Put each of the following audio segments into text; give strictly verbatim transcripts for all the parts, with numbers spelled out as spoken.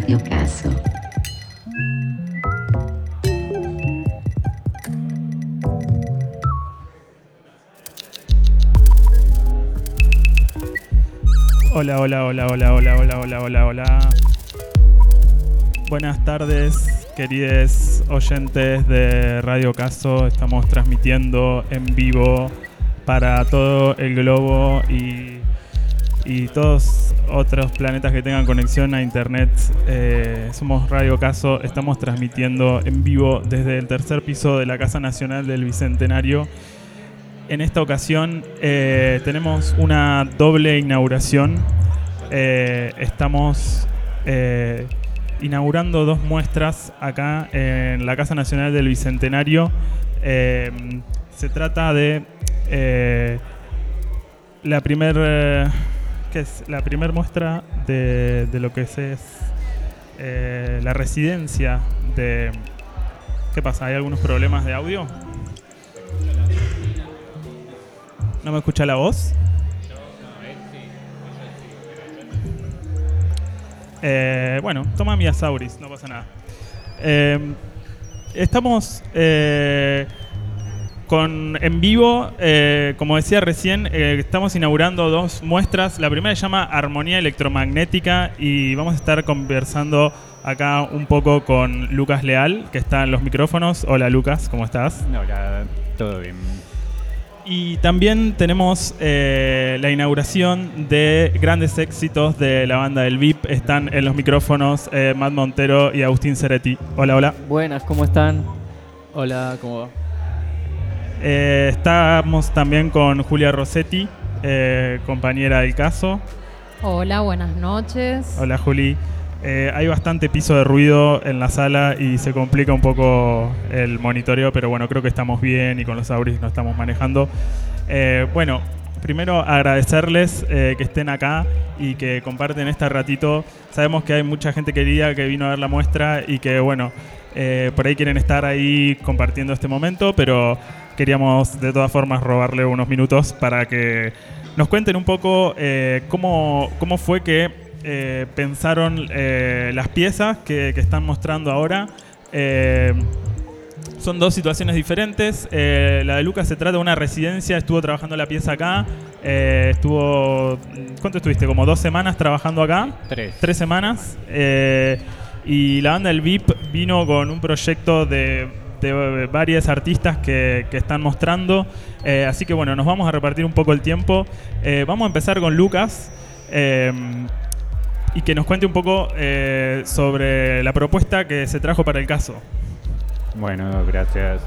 Radio Caso. Hola, hola, hola, hola, hola, hola, hola, hola, hola. Buenas tardes, queridos oyentes de Radio Caso. Estamos transmitiendo en vivo para todo el globo y, y todos otros planetas que tengan conexión a internet. Eh, somos Radio Caso, estamos transmitiendo en vivo desde el tercer piso de la Casa Nacional del Bicentenario. En esta ocasión eh, tenemos una doble inauguración. Eh, estamos eh, inaugurando dos muestras acá en la Casa Nacional del Bicentenario. Eh, se trata de eh, la primer, eh, ¿qué es? La primer muestra de, de lo que es, es eh, la residencia de... ¿Qué pasa? ¿Hay algunos problemas de audio? ¿No me escucha la voz? Eh, bueno, toma mi Asauris, no pasa nada. Eh, estamos eh, con en vivo, eh, como decía recién, eh, estamos inaugurando dos muestras. La primera se llama Armonía Electromagnética y vamos a estar conversando acá un poco con Lucas Leal, que está en los micrófonos. Hola Lucas, ¿cómo estás? Hola, todo bien. Y también tenemos eh, la inauguración de grandes éxitos de la banda del V I P. Están en los micrófonos eh, Matt Montero y Agustín Ceretti. Hola, hola. Buenas, ¿cómo están? Hola, ¿cómo va? Eh, estamos también con Julia Rossetti, eh, compañera del caso. Hola, buenas noches. Hola, Juli. Eh, hay bastante piso de ruido en la sala y se complica un poco el monitoreo, pero bueno, creo que estamos bien y con los auris nos estamos manejando. Eh, bueno, primero agradecerles eh, que estén acá y que comparten este ratito. Sabemos que hay mucha gente querida que vino a ver la muestra y que bueno, eh, por ahí quieren estar ahí compartiendo este momento, pero queríamos de todas formas robarle unos minutos para que nos cuenten un poco eh, cómo, cómo fue que Eh, pensaron eh, las piezas que, que están mostrando ahora. Eh, son dos situaciones diferentes. Eh, la de Lucas se trata de una residencia. Estuvo trabajando la pieza acá. Eh, estuvo... ¿Cuánto estuviste? ¿Como dos semanas trabajando acá? Tres. Tres semanas. Eh, y la banda del V I P vino con un proyecto de... de varios artistas que, que están mostrando. Eh, así que bueno, nos vamos a repartir un poco el tiempo. Eh, vamos a empezar con Lucas. Eh, y que nos cuente un poco eh, sobre la propuesta que se trajo para el caso. Bueno, gracias.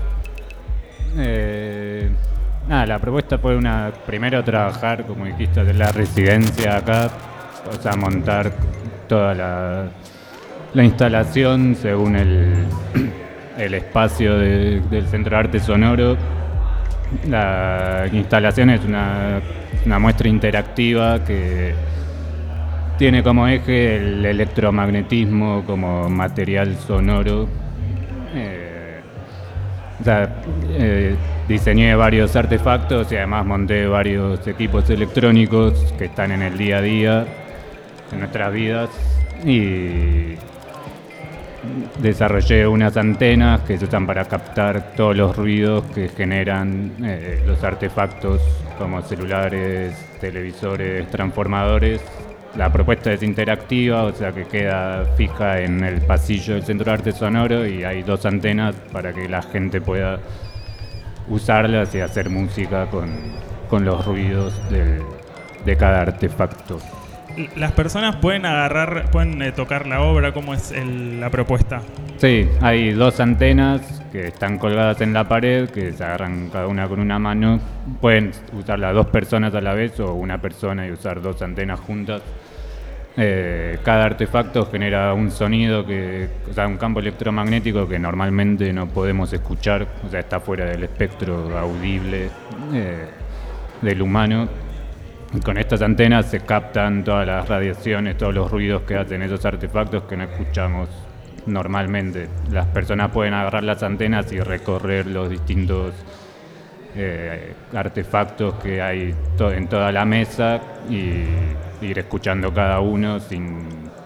Eh, nada, la propuesta fue una, primero trabajar, como dijiste, en la residencia acá, o sea, montar toda la, la instalación según el, el espacio de, del Centro de Arte Sonoro. La instalación es una, una muestra interactiva que tiene como eje el electromagnetismo como material sonoro. Eh, o sea, eh, diseñé varios artefactos y además monté varios equipos electrónicos que están en el día a día, en nuestras vidas. Y desarrollé unas antenas que se usan para captar todos los ruidos que generan eh, los artefactos como celulares, televisores, transformadores. La propuesta es interactiva, o sea que queda fija en el pasillo del Centro de Arte Sonoro y hay dos antenas para que la gente pueda usarlas y hacer música con, con los ruidos del, de cada artefacto. ¿Las personas pueden agarrar, pueden eh, tocar la obra? ¿Cómo es el, la propuesta? Sí, hay dos antenas que están colgadas en la pared, que se agarran cada una con una mano. Pueden usarlas dos personas a la vez o una persona y usar dos antenas juntas. Eh, cada artefacto genera un sonido, que, o sea, un campo electromagnético que normalmente no podemos escuchar, o sea, está fuera del espectro audible eh, del humano. Y con estas antenas se captan todas las radiaciones, todos los ruidos que hacen esos artefactos que no escuchamos normalmente. Las personas pueden agarrar las antenas y recorrer los distintos eh, artefactos que hay to- en toda la mesa y ir escuchando cada uno sin,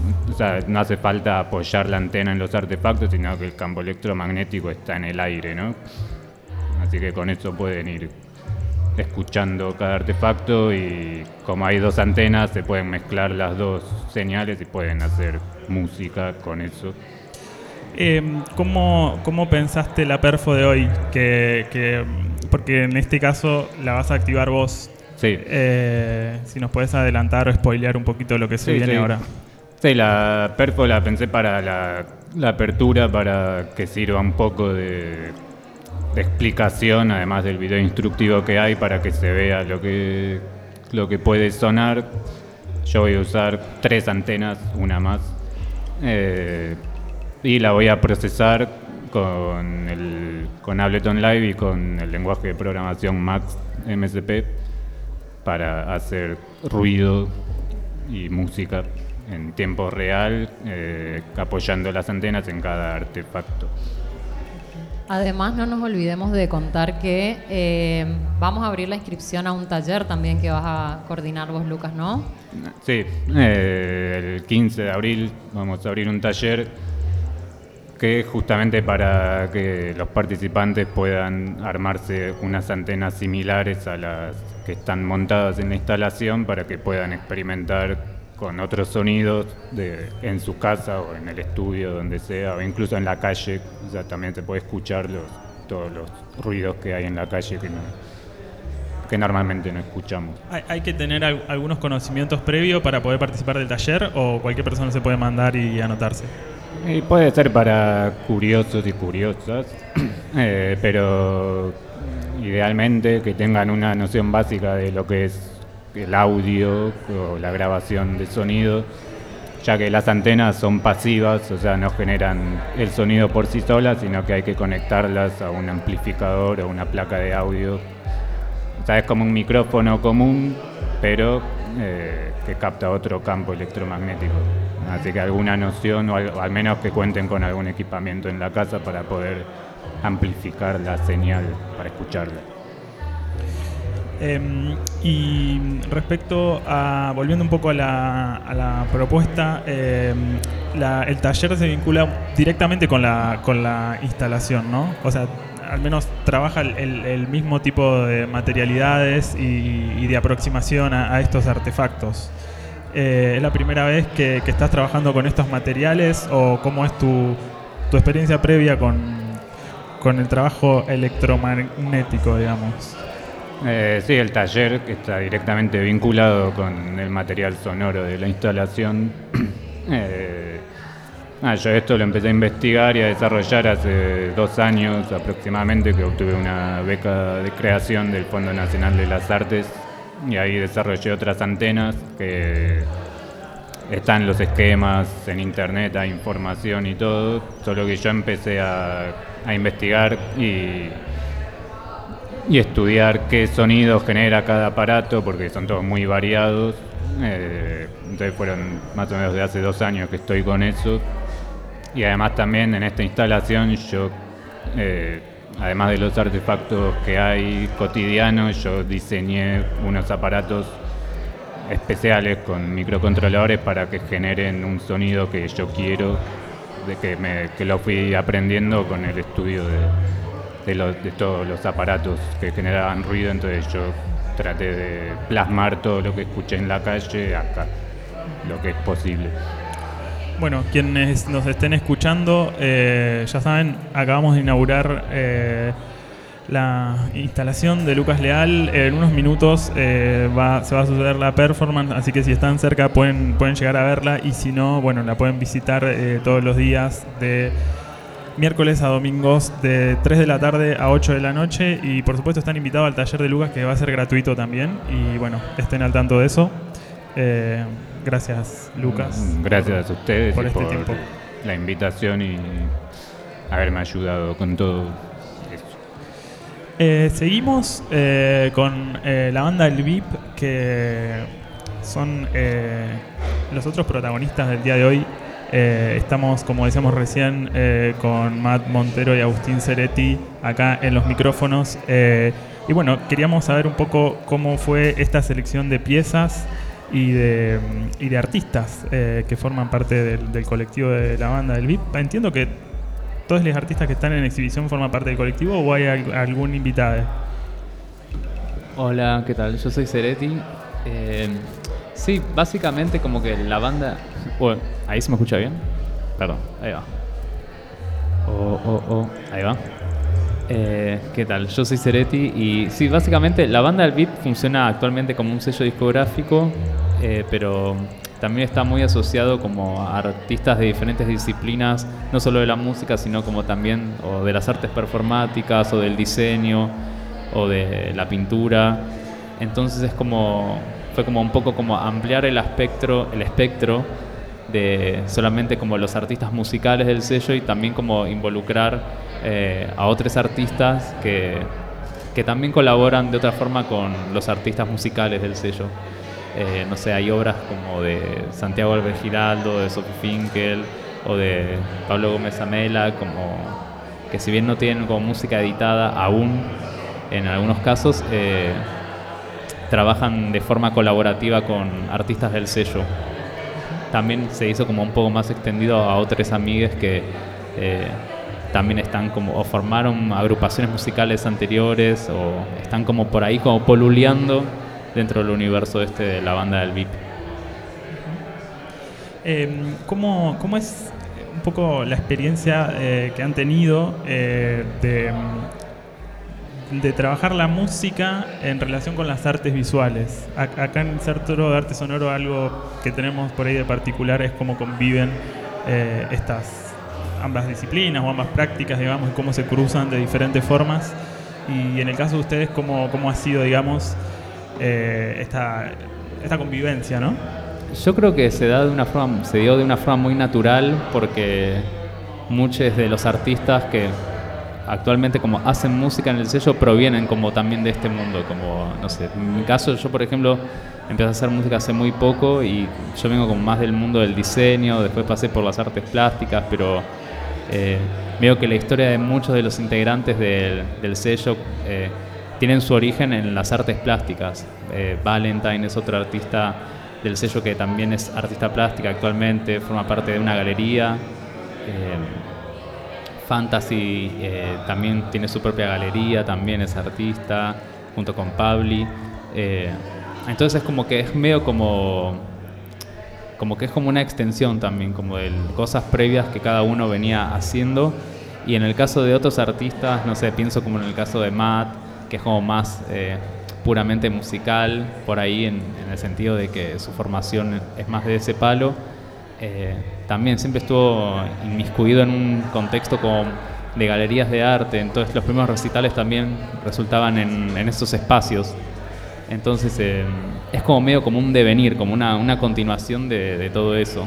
O sea, no hace falta apoyar la antena en los artefactos, sino que el campo electromagnético está en el aire, ¿no? Así que con eso pueden ir escuchando cada artefacto y como hay dos antenas se pueden mezclar las dos señales y pueden hacer música con eso. Eh, ¿cómo, ¿Cómo pensaste la perfo de hoy? Que, que, porque en este caso la vas a activar vos. Sí. Eh, si nos podés adelantar o spoilear un poquito lo que se Sí, viene sí. ahora. Sí, la perfo la pensé para la, la apertura, para que sirva un poco de, de explicación, además del video instructivo que hay, para que se vea lo que, lo que puede sonar. Yo voy a usar tres antenas, una más, eh, y la voy a procesar con, el, con Ableton Live y con el lenguaje de programación Max M S P para hacer ruido y música en tiempo real, eh, apoyando las antenas en cada artefacto. Además, no nos olvidemos de contar que eh, vamos a abrir la inscripción a un taller también que vas a coordinar vos, Lucas, ¿no? Sí, eh, el quince de abril vamos a abrir un taller que es justamente para que los participantes puedan armarse unas antenas similares a las que están montadas en la instalación para que puedan experimentar con otros sonidos de, en su casa o en el estudio, donde sea, o incluso en la calle. O sea, también se puede escuchar los, todos los ruidos que hay en la calle que, no, que normalmente no escuchamos. ¿Hay, hay que tener al, algunos conocimientos previos para poder participar del taller o cualquier persona se puede mandar y anotarse? Y puede ser para curiosos y curiosas, eh, pero idealmente que tengan una noción básica de lo que es el audio o la grabación de sonido, ya que las antenas son pasivas, o sea, no generan el sonido por sí solas, sino que hay que conectarlas a un amplificador o una placa de audio. O sea, es como un micrófono común, pero eh, que capta otro campo electromagnético. Así que alguna noción, o al, o al menos que cuenten con algún equipamiento en la casa para poder amplificar la señal para escucharla. Eh, y respecto a, volviendo un poco a la, a la propuesta, eh, la, el taller se vincula directamente con la, con la instalación, ¿no? O sea, al menos trabaja el, el, el mismo tipo de materialidades y, y de aproximación a, a estos artefactos. Eh, ¿Es la primera vez que, que estás trabajando con estos materiales o cómo es tu, tu experiencia previa con, con el trabajo electromagnético, digamos? Eh, sí, el taller que está directamente vinculado con el material sonoro de la instalación. eh, ah, yo esto lo empecé a investigar y a desarrollar hace dos años aproximadamente, que obtuve una beca de creación del Fondo Nacional de las Artes y ahí desarrollé otras antenas que están los esquemas en internet, hay información y todo, solo que yo empecé a, a investigar y y estudiar qué sonido genera cada aparato, porque son todos muy variados. Eh, entonces fueron más o menos de hace dos años que estoy con eso. Y además también en esta instalación yo, eh, además de los artefactos que hay cotidianos, yo diseñé unos aparatos especiales con microcontroladores para que generen un sonido que yo quiero, de que, me, que lo fui aprendiendo con el estudio de De, los, de todos los aparatos que generaban ruido, entonces yo traté de plasmar todo lo que escuché en la calle acá, lo que es posible. Bueno, quienes nos estén escuchando, eh, ya saben, acabamos de inaugurar eh, la instalación de Lucas Leal. En unos minutos eh, va, se va a suceder la performance, así que si están cerca pueden, pueden llegar a verla, y si no, bueno, la pueden visitar eh, todos los días de miércoles a domingos de tres de la tarde a ocho de la noche, y por supuesto están invitados al taller de Lucas, que va a ser gratuito también, y bueno, estén al tanto de eso. Eh, gracias, Lucas. Gracias a ustedes por y este por tiempo. la invitación y haberme ayudado con todo eso. Eh, seguimos eh, con eh, la banda El V I P, que son eh, los otros protagonistas del día de hoy. Eh, estamos, como decíamos recién, eh, con Matt Montero y Agustín Ceretti acá en los micrófonos. Eh, y bueno, queríamos saber un poco cómo fue esta selección de piezas y de, y de artistas eh, que forman parte del, del colectivo de la banda del V I P. Entiendo que todos los artistas que están en exhibición forman parte del colectivo, ¿o hay al, algún invitado? Hola, ¿qué tal? Yo soy Ceretti. Eh, sí, básicamente como que la banda... Bueno, ¿ahí se me escucha bien? Perdón, ahí va. Oh, oh, oh, ahí va. Eh, ¿Qué tal? Yo soy Ceretti y sí, básicamente la banda del V I P funciona actualmente como un sello discográfico, eh, pero también está muy asociado como a artistas de diferentes disciplinas, no solo de la música, sino como también o de las artes performáticas o del diseño o de la pintura. Entonces es como fue como un poco como ampliar el espectro, el espectro de solamente como los artistas musicales del sello y también como involucrar eh, a otros artistas que, que también colaboran de otra forma con los artistas musicales del sello. Eh, no sé, hay obras como de Santiago Alves Giraldo, de Sophie Finkel o de Pablo Gómez Amela, como que si bien no tienen como música editada aún, en algunos casos eh, trabajan de forma colaborativa con artistas del sello. También se hizo como un poco más extendido a otras amigues que eh, también están como o formaron agrupaciones musicales anteriores o están como por ahí como poluleando dentro del universo este de la banda del V I P. Eh, ¿cómo, ¿Cómo es un poco la experiencia eh, que han tenido eh, de, de trabajar la música en relación con las artes visuales? A, acá en Centro de Arte Sonoro algo que tenemos por ahí de particular es cómo conviven eh, estas ambas disciplinas o ambas prácticas, digamos, y cómo se cruzan de diferentes formas. Y en el caso de ustedes, ¿cómo, cómo ha sido, digamos, Eh, esta, esta convivencia, ¿no? Yo creo que se da de una forma, se dio de una forma muy natural porque muchos de los artistas que actualmente como hacen música en el sello provienen como también de este mundo, como no sé, en mi caso yo por ejemplo empecé a hacer música hace muy poco y yo vengo como más del mundo del diseño, después pasé por las artes plásticas, pero eh, veo que la historia de muchos de los integrantes del, del sello eh, tienen su origen en las artes plásticas. Eh, Valentine es otro artista del sello que también es artista plástica actualmente, forma parte de una galería. Eh, Fantasy eh, también tiene su propia galería, también es artista, junto con Pabli. Eh, entonces es como que es medio como, como que es como una extensión también, como de cosas previas que cada uno venía haciendo. Y en el caso de otros artistas, no sé, pienso como en el caso de Matt, que es como más eh, puramente musical, por ahí en, en el sentido de que su formación es más de ese palo. Eh, también siempre estuvo inmiscuido en un contexto como de galerías de arte, entonces los primeros recitales también resultaban en, en esos espacios. Entonces eh, es como medio como un devenir, como una, una continuación de, de todo eso.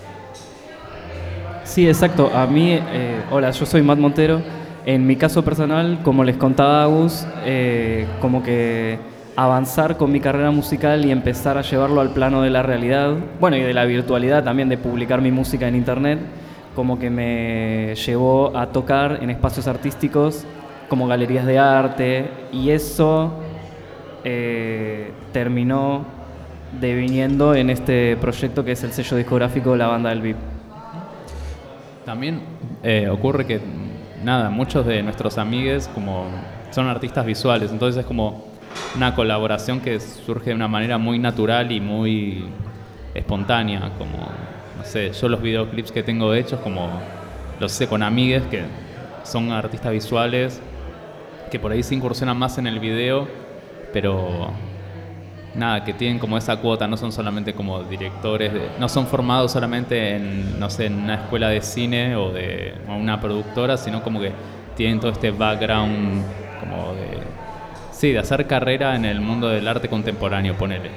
Sí, exacto. A mí, eh, hola, yo soy Matt Montero. En mi caso personal, como les contaba Agus, eh, como que avanzar con mi carrera musical y empezar a llevarlo al plano de la realidad, bueno, y de la virtualidad también, de publicar mi música en internet, como que me llevó a tocar en espacios artísticos como galerías de arte, y eso eh, terminó deviniendo en este proyecto que es el sello discográfico de la banda del V I P. También eh, ocurre que nada, muchos de nuestros amigues como son artistas visuales, entonces es como una colaboración que surge de una manera muy natural y muy espontánea, como, no sé, yo los videoclips que tengo hechos, como los hice con amigues que son artistas visuales, que por ahí se incursionan más en el video, pero nada, que tienen como esa cuota, no son solamente como directores, de, no son formados solamente en, no sé, en una escuela de cine o de o una productora, sino como que tienen todo este background como de, sí, de hacer carrera en el mundo del arte contemporáneo, ponele.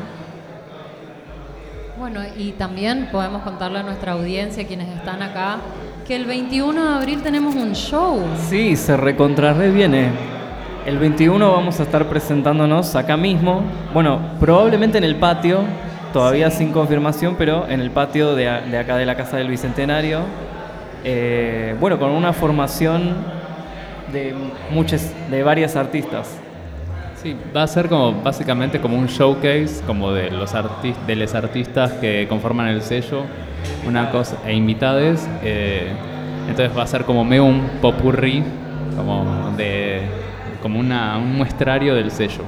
Bueno, y también podemos contarle a nuestra audiencia, quienes están acá, que el veintiuno de abril tenemos un show. Sí, se recontrarre viene. El veintiuno vamos a estar presentándonos acá mismo, bueno, probablemente en el patio, todavía sin confirmación, pero en el patio de, de acá de la Casa del Bicentenario, eh, bueno, con una formación de muchas, de varias artistas. Sí, va a ser como básicamente como un showcase como de los artis de los artistas que conforman el sello, una cosa e invitades. Eh, entonces va a ser como medio un popurrí, como de como una, un muestrario del sello.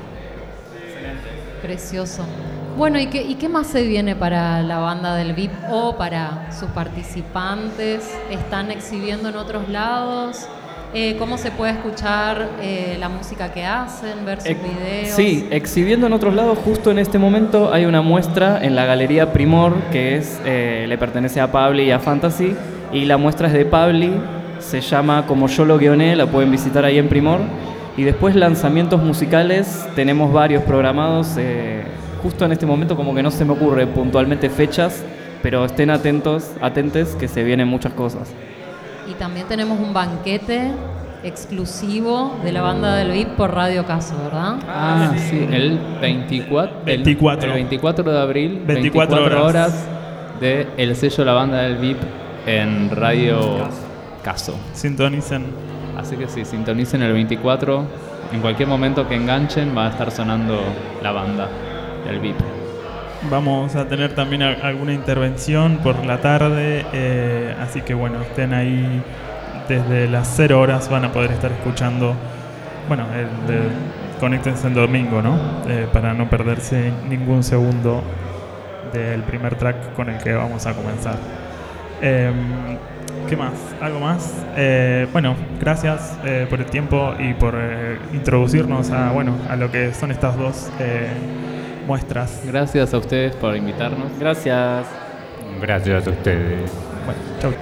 Precioso. Bueno, ¿y qué, ¿y qué más se viene para la banda del V I P o para sus participantes? ¿Están exhibiendo en otros lados? Eh, ¿Cómo se puede escuchar eh, la música que hacen, ver sus Ex- videos? Sí, exhibiendo en otros lados. Justo en este momento hay una muestra en la Galería Primor que es eh, le pertenece a Pabli y a Fantasy, y la muestra es de Pabli, se llama Como yo lo guioné, la pueden visitar ahí en Primor. Y después lanzamientos musicales, tenemos varios programados. Eh, justo en este momento como que no se me ocurre puntualmente fechas, pero estén atentos, atentes, que se vienen muchas cosas. Y también tenemos un banquete exclusivo de la banda del V I P por Radio Caso, ¿verdad? Ah, sí, el veinticuatro, el- veinticuatro. el veinticuatro de abril, veinticuatro veinticuatro horas. horas de el sello La Banda del V I P en Radio Caso. Sintonicen. Así que sí, sintonicen el veinticuatro. En cualquier momento que enganchen va a estar sonando la banda del V I P. Vamos a tener también a- alguna intervención por la tarde, eh, así que bueno, estén ahí desde las cero horas, van a poder estar escuchando, bueno, el de Conéctense el domingo, ¿no? Eh, para no perderse ningún segundo del primer track con el que vamos a comenzar. Eh, ¿Qué más? ¿Algo más? Eh, bueno, gracias eh, por el tiempo y por eh, introducirnos a, bueno, a lo que son estas dos eh, muestras. Gracias a ustedes por invitarnos. Gracias. Gracias a ustedes. Bueno, chau.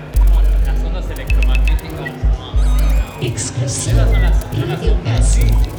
Las ondas electromagnéticas. Exclusivo. Radio Caso.